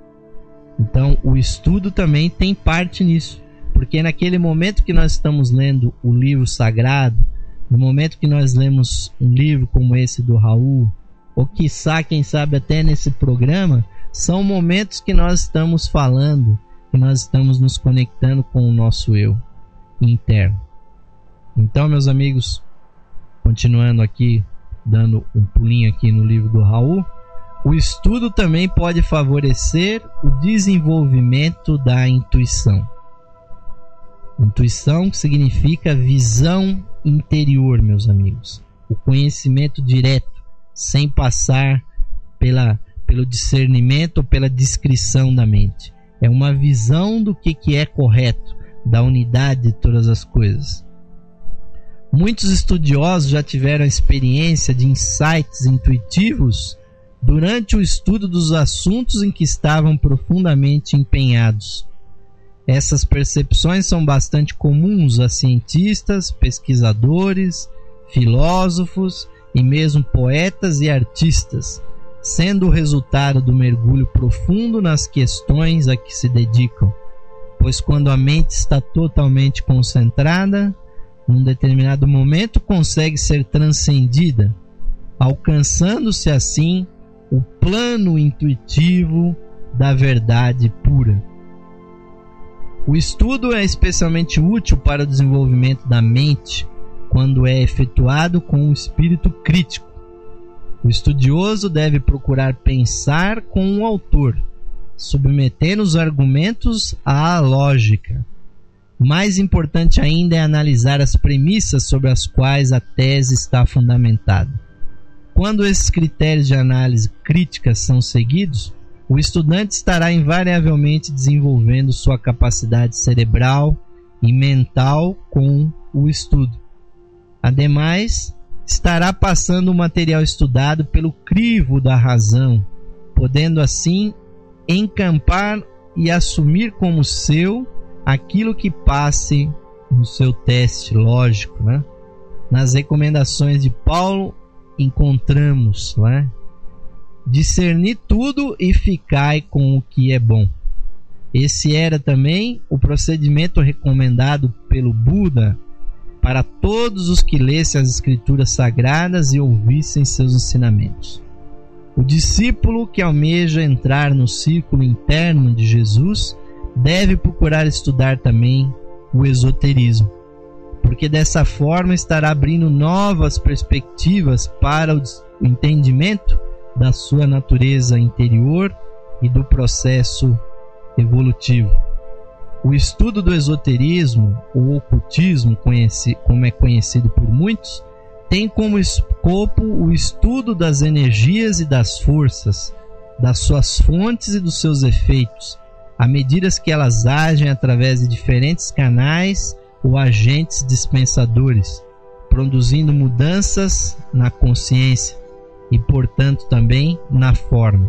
Então o estudo também tem parte nisso, porque naquele momento que nós estamos lendo o livro sagrado, no momento que nós lemos um livro como esse do Raul, ou quiçá, quem sabe até nesse programa, são momentos que nós estamos falando, que nós estamos nos conectando com o nosso eu interno. Então, meus amigos, continuando aqui, dando um pulinho aqui no livro do Raul, o estudo também pode favorecer o desenvolvimento da intuição. Intuição significa visão interior, meus amigos. O conhecimento direto, sem passar pela, pelo discernimento ou pela descrição da mente. É uma visão do que, que é correto, da unidade de todas as coisas. Muitos estudiosos já tiveram a experiência de insights intuitivos durante o estudo dos assuntos em que estavam profundamente empenhados. Essas percepções são bastante comuns a cientistas, pesquisadores, filósofos e mesmo poetas e artistas, sendo o resultado do mergulho profundo nas questões a que se dedicam, pois quando a mente está totalmente concentrada, num determinado momento consegue ser transcendida, alcançando-se assim o plano intuitivo da verdade pura. O estudo é especialmente útil para o desenvolvimento da mente quando é efetuado com um espírito crítico. O estudioso deve procurar pensar com o autor, submetendo os argumentos à lógica. Mais importante ainda é analisar as premissas sobre as quais a tese está fundamentada. Quando esses critérios de análise crítica são seguidos, o estudante estará invariavelmente desenvolvendo sua capacidade cerebral e mental com o estudo. Ademais, estará passando o material estudado pelo crivo da razão, podendo assim encampar e assumir como seu aquilo que passe no seu teste lógico, né? Nas recomendações de Paulo encontramos, né? Discernir tudo e ficai com o que é bom. Esse era também o procedimento recomendado pelo Buda para todos os que lessem as escrituras sagradas e ouvissem seus ensinamentos. O discípulo que almeja entrar no círculo interno de Jesus deve procurar estudar também o esoterismo, porque dessa forma estará abrindo novas perspectivas para o entendimento da sua natureza interior e do processo evolutivo. O estudo do esoterismo, ou ocultismo, como é conhecido por muitos, tem como escopo o estudo das energias e das forças, das suas fontes e dos seus efeitos, à medida que elas agem através de diferentes canais ou agentes dispensadores, produzindo mudanças na consciência e, portanto, também na forma.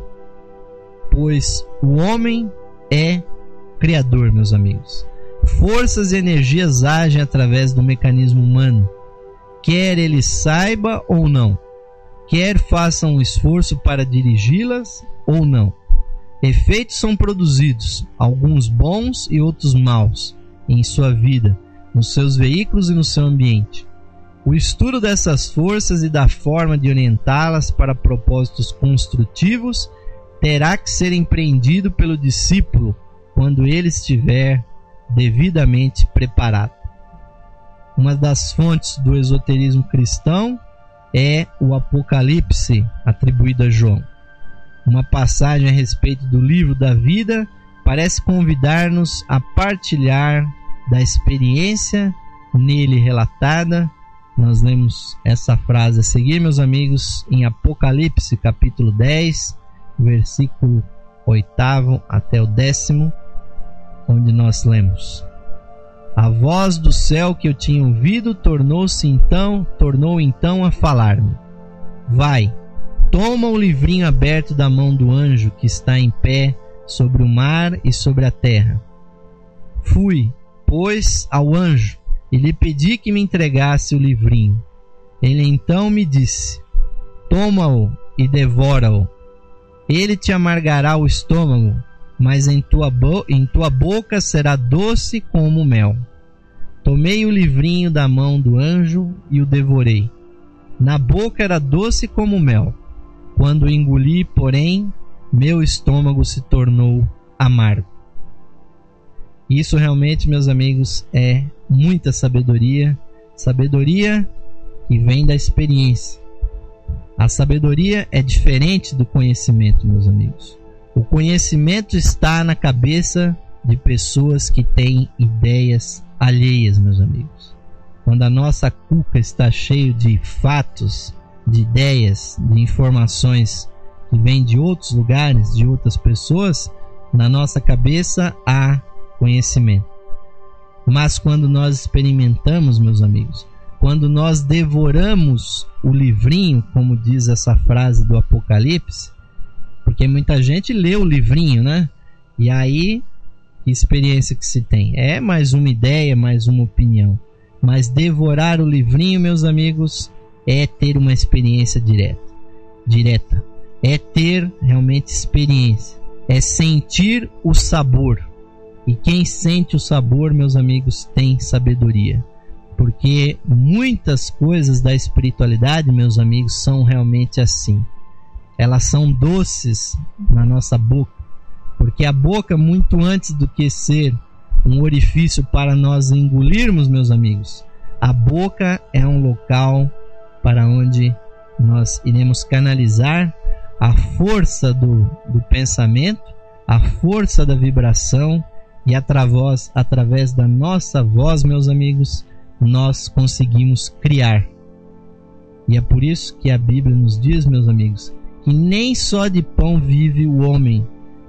Pois o homem é criador, meus amigos. Forças e energias agem através do mecanismo humano, quer ele saiba ou não, quer faça um esforço para dirigi-las ou não. Efeitos são produzidos, alguns bons e outros maus, em sua vida, nos seus veículos e no seu ambiente. O estudo dessas forças e da forma de orientá-las para propósitos construtivos terá que ser empreendido pelo discípulo quando ele estiver devidamente preparado. Uma das fontes do esoterismo cristão é o Apocalipse, atribuído a João. Uma passagem a respeito do livro da vida parece convidar-nos a partilhar da experiência nele relatada. Nós lemos essa frase a seguir, meus amigos, em Apocalipse, capítulo dez, versículo oitavo até o décimo, onde nós lemos: a voz do céu que eu tinha ouvido tornou-se então, tornou então a falar-me: vai, toma o livrinho aberto da mão do anjo que está em pé sobre o mar e sobre a terra. Fui, pois, ao anjo e lhe pedi que me entregasse o livrinho. Ele então me disse: toma-o e devora-o. Ele te amargará o estômago, mas em tua, bo- em tua boca será doce como mel. Tomei o livrinho da mão do anjo e o devorei. Na boca era doce como mel. Quando o engoli, porém, meu estômago se tornou amargo. Isso realmente, meus amigos, é muita sabedoria, sabedoria que vem da experiência. A sabedoria é diferente do conhecimento, meus amigos. O conhecimento está na cabeça de pessoas que têm ideias alheias, meus amigos. Quando a nossa cuca está cheia de fatos, de ideias, de informações que vêm de outros lugares, de outras pessoas, na nossa cabeça há conhecimento. Mas quando nós experimentamos, meus amigos, quando nós devoramos o livrinho, como diz essa frase do Apocalipse, porque muita gente lê o livrinho, né? E aí, que experiência que se tem? É mais uma ideia, mais uma opinião. Mas devorar o livrinho, meus amigos, é ter uma experiência direta. Direta. É ter realmente experiência. É sentir o sabor. E quem sente o sabor, meus amigos, tem sabedoria. Porque muitas coisas da espiritualidade, meus amigos, são realmente assim. Elas são doces na nossa boca. Porque a boca, muito antes do que ser um orifício para nós engolirmos, meus amigos, a boca é um local para onde nós iremos canalizar a força do, do pensamento, a força da vibração, e através, através da nossa voz, meus amigos, nós conseguimos criar. E é por isso que a Bíblia nos diz, meus amigos, que nem só de pão vive o homem,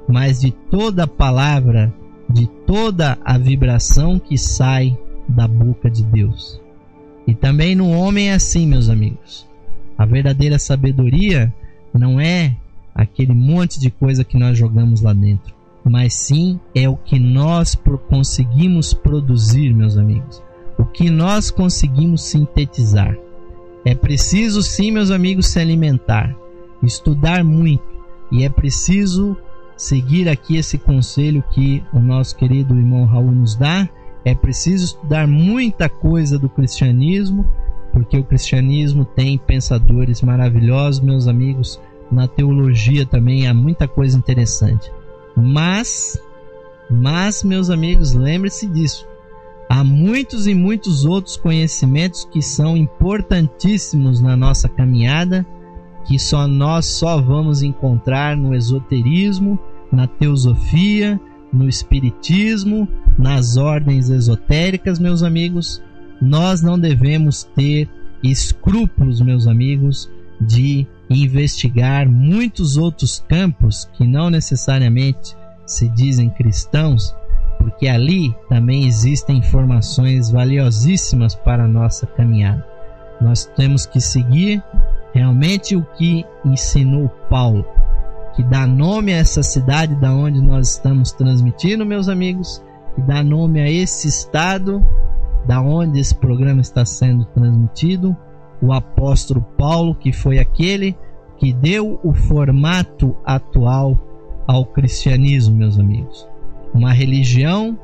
mas de toda a palavra, de toda a vibração que sai da boca de Deus. E também no homem é assim, meus amigos. A verdadeira sabedoria não é aquele monte de coisa que nós jogamos lá dentro, mas sim é o que nós conseguimos produzir, meus amigos. O que nós conseguimos sintetizar. É preciso sim, meus amigos, se alimentar, estudar muito, e é preciso seguir aqui esse conselho que o nosso querido irmão Raul nos dá. É preciso estudar muita coisa do cristianismo, porque o cristianismo tem pensadores maravilhosos, meus amigos. Na teologia também há muita coisa interessante. Mas, mas meus amigos, lembre-se disso. Há muitos e muitos outros conhecimentos que são importantíssimos na nossa caminhada, que só nós só vamos encontrar no esoterismo, na teosofia, no espiritismo, nas ordens esotéricas, meus amigos. Nós não devemos ter escrúpulos, meus amigos, de investigar muitos outros campos que não necessariamente se dizem cristãos, porque ali também existem informações valiosíssimas para a nossa caminhada. Nós temos que seguir realmente o que ensinou Paulo, que dá nome a essa cidade da onde nós estamos transmitindo, meus amigos, que dá nome a esse estado da onde esse programa está sendo transmitido. O apóstolo Paulo, que foi aquele que deu o formato atual ao cristianismo, meus amigos. Uma religião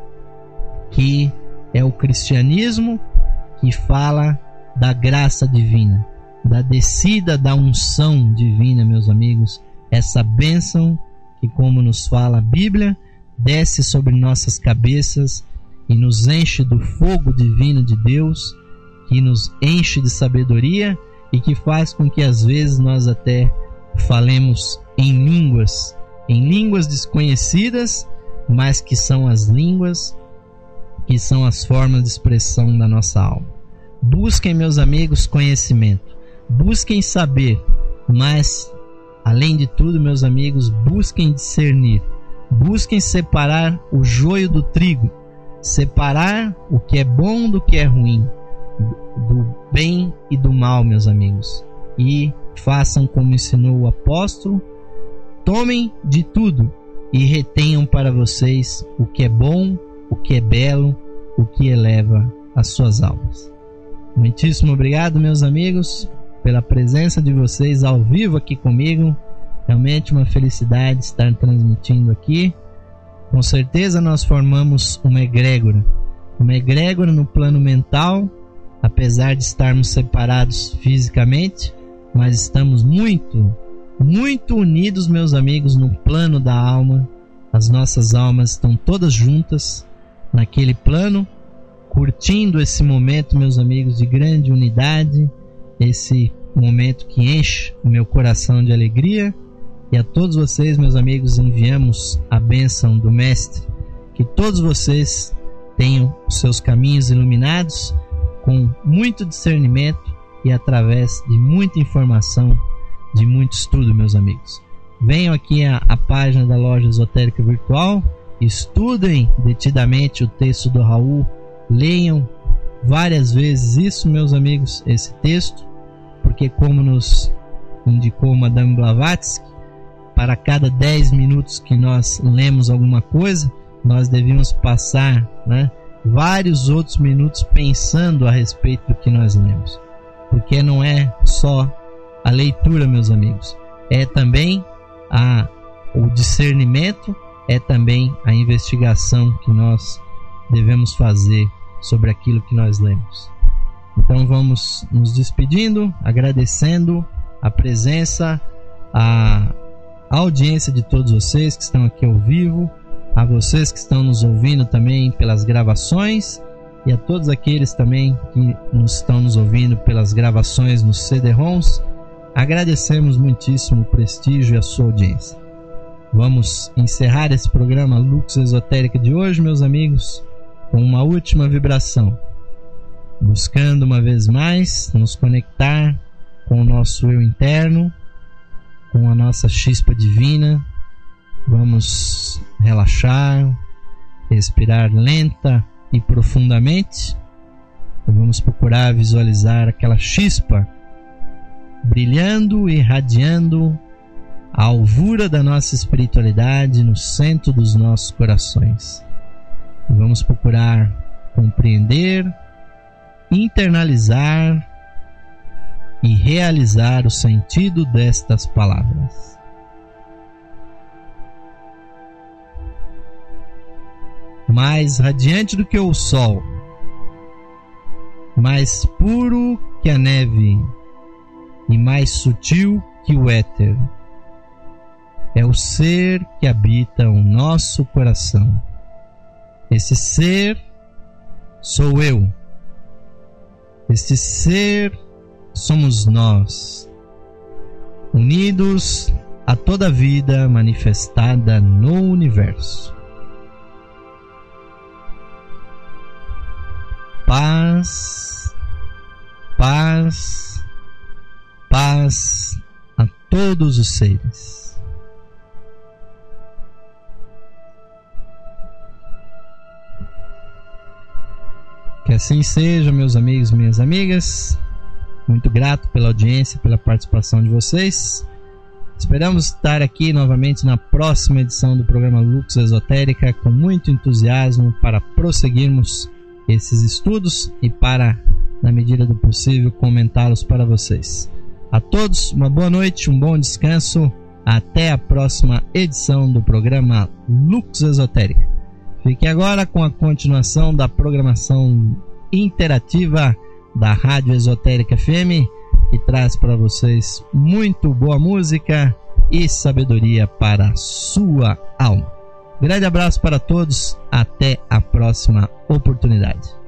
que é o cristianismo, que fala da graça divina, da descida da unção divina, meus amigos. Essa bênção que, como nos fala a Bíblia, desce sobre nossas cabeças e nos enche do fogo divino de Deus, que nos enche de sabedoria e que faz com que às vezes nós até falemos em línguas, em línguas desconhecidas, mas que são as línguas, que são as formas de expressão da nossa alma. Busquem, meus amigos, conhecimento, busquem saber, mas além de tudo, meus amigos, busquem discernir, busquem separar o joio do trigo, separar o que é bom do que é ruim, do bem e do mal, meus amigos. E façam como ensinou o apóstolo: tomem de tudo e retenham para vocês o que é bom, o que é belo, o que eleva as suas almas. Muitíssimo obrigado, meus amigos, pela presença de vocês ao vivo aqui comigo. Realmente uma felicidade estar transmitindo aqui. Com certeza nós formamos uma egrégora, uma egrégora no plano mental, apesar de estarmos separados fisicamente, mas estamos muito, muito unidos, meus amigos, no plano da alma. As nossas almas estão todas juntas naquele plano, curtindo esse momento, meus amigos, de grande unidade, esse momento que enche o meu coração de alegria. E a todos vocês, meus amigos, enviamos a bênção do Mestre, que todos vocês tenham os seus caminhos iluminados com muito discernimento e através de muita informação, de muito estudo, meus amigos. Venham aqui à, à página da Loja Esotérica Virtual, estudem detidamente o texto do Raul, leiam várias vezes isso, meus amigos, esse texto, porque como nos indicou Madame Blavatsky, para cada dez minutos que nós lemos alguma coisa, nós devíamos passar, né, vários outros minutos pensando a respeito do que nós lemos. Porque não é só a leitura, meus amigos, é também a, o discernimento, é também a investigação que nós devemos fazer sobre aquilo que nós lemos. Então vamos nos despedindo, agradecendo a presença, a a audiência de todos vocês que estão aqui ao vivo, a vocês que estão nos ouvindo também pelas gravações e a todos aqueles também que nos estão nos ouvindo pelas gravações nos C D-ROMs. Agradecemos muitíssimo o prestígio e a sua audiência. Vamos encerrar esse programa Lux Esotérica de hoje, meus amigos, com uma última vibração, buscando uma vez mais nos conectar com o nosso eu interno, com a nossa chispa divina, Vamos relaxar, respirar lenta e profundamente. Vamos procurar visualizar aquela chispa brilhando e irradiando a alvura da nossa espiritualidade no centro dos nossos corações. Vamos procurar compreender, internalizar e realizar o sentido destas palavras. Mais radiante do que o sol, mais puro que a neve e mais sutil que o éter, é o ser que habita o nosso coração. Esse ser sou eu. Este ser somos nós, unidos a toda a vida manifestada no universo. Paz, paz, paz a todos os seres. Que assim seja, meus amigos e minhas amigas. Muito grato pela audiência, pela participação de vocês. Esperamos estar aqui novamente na próxima edição do programa Lux Esotérica com muito entusiasmo para prosseguirmos esses estudos e para, na medida do possível, comentá-los para vocês. A todos, uma boa noite, um bom descanso. Até a próxima edição do programa Lux Esotérica. Fique agora com a continuação da programação interativa da Rádio Esotérica F M, que traz para vocês muito boa música e sabedoria para a sua alma. Grande abraço para todos, até a próxima oportunidade.